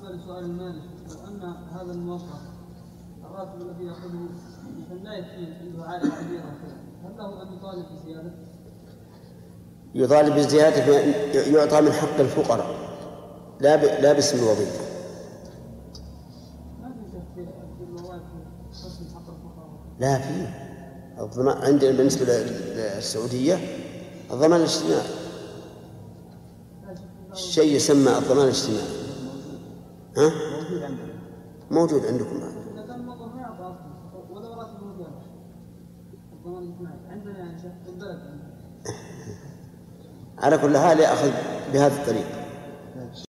بالنسبة لسؤال المالك، لو أن هذا الموظف الراتب الذي يأخذه مثل لا يكفي عنده عائلة كبيرة، هل له أن يطالب بزيادة؟ يطالب بالزيادة يعطى من حق الفقراء لا باسم الوظيفة. ما في الوظائف قسم حق الفقراء؟ لا فيه. الضمان عندنا بالنسبة للسعودية الضمان الاجتماعي، الشيء يسمى الضمان الاجتماعي. ها؟ موجود عندكم. إذا كان الموظف ما يعطى أصلا ولا راتب موجود الضمان الاجتماعي عندنا يعني شيخ في البلد. على كل حال يأخذ بهذه الطريقة.